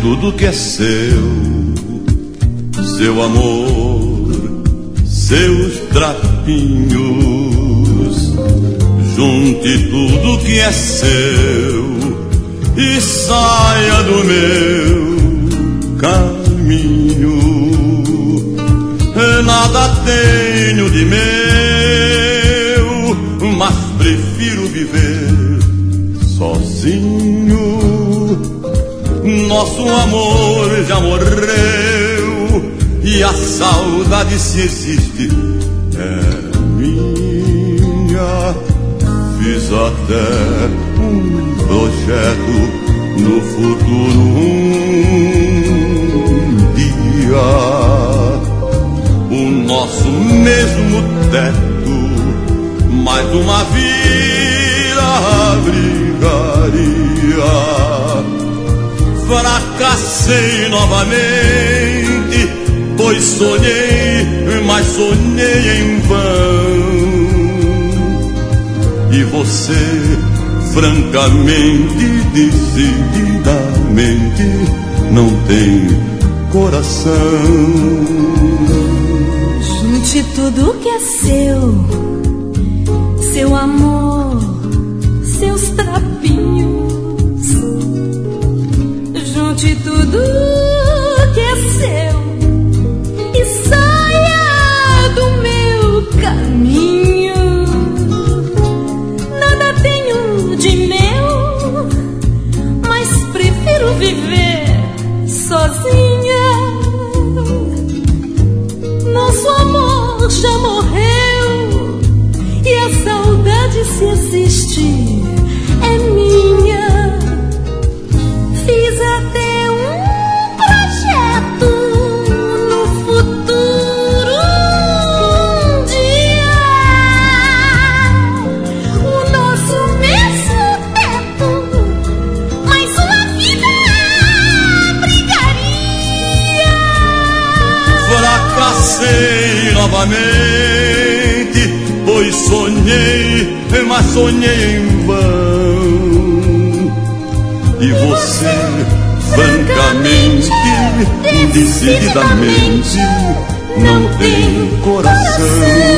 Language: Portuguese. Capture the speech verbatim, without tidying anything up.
tudo que é seu, seu amor, seus trapinhos. Junte tudo que é seu e saia do meu caminho. Nada tenho de meu, mas prefiro viver sozinho. Nosso amor já morreu e a saudade, se existe, é minha. Fiz até um projeto no futuro, um dia, o nosso mesmo teto, mais uma vida brigaria. Fracassei novamente, pois sonhei, mas sonhei em vão. E você, francamente, decididamente, não tem coração. Junte tudo que é seu, seu amor, seus trapinhos. Junte tudo que é seu e saia do meu caminho. Nada tenho de meu, mas prefiro viver sozinha. Nosso amor já morreu e a saudade, se existe, é minha. Fiz até um projeto no futuro, um dia, o nosso mesmo teto, mais uma vida brigaria. Fracassei novamente, pois sonhei, mas sonhei em vão. E você, francamente, decididamente, não tem coração.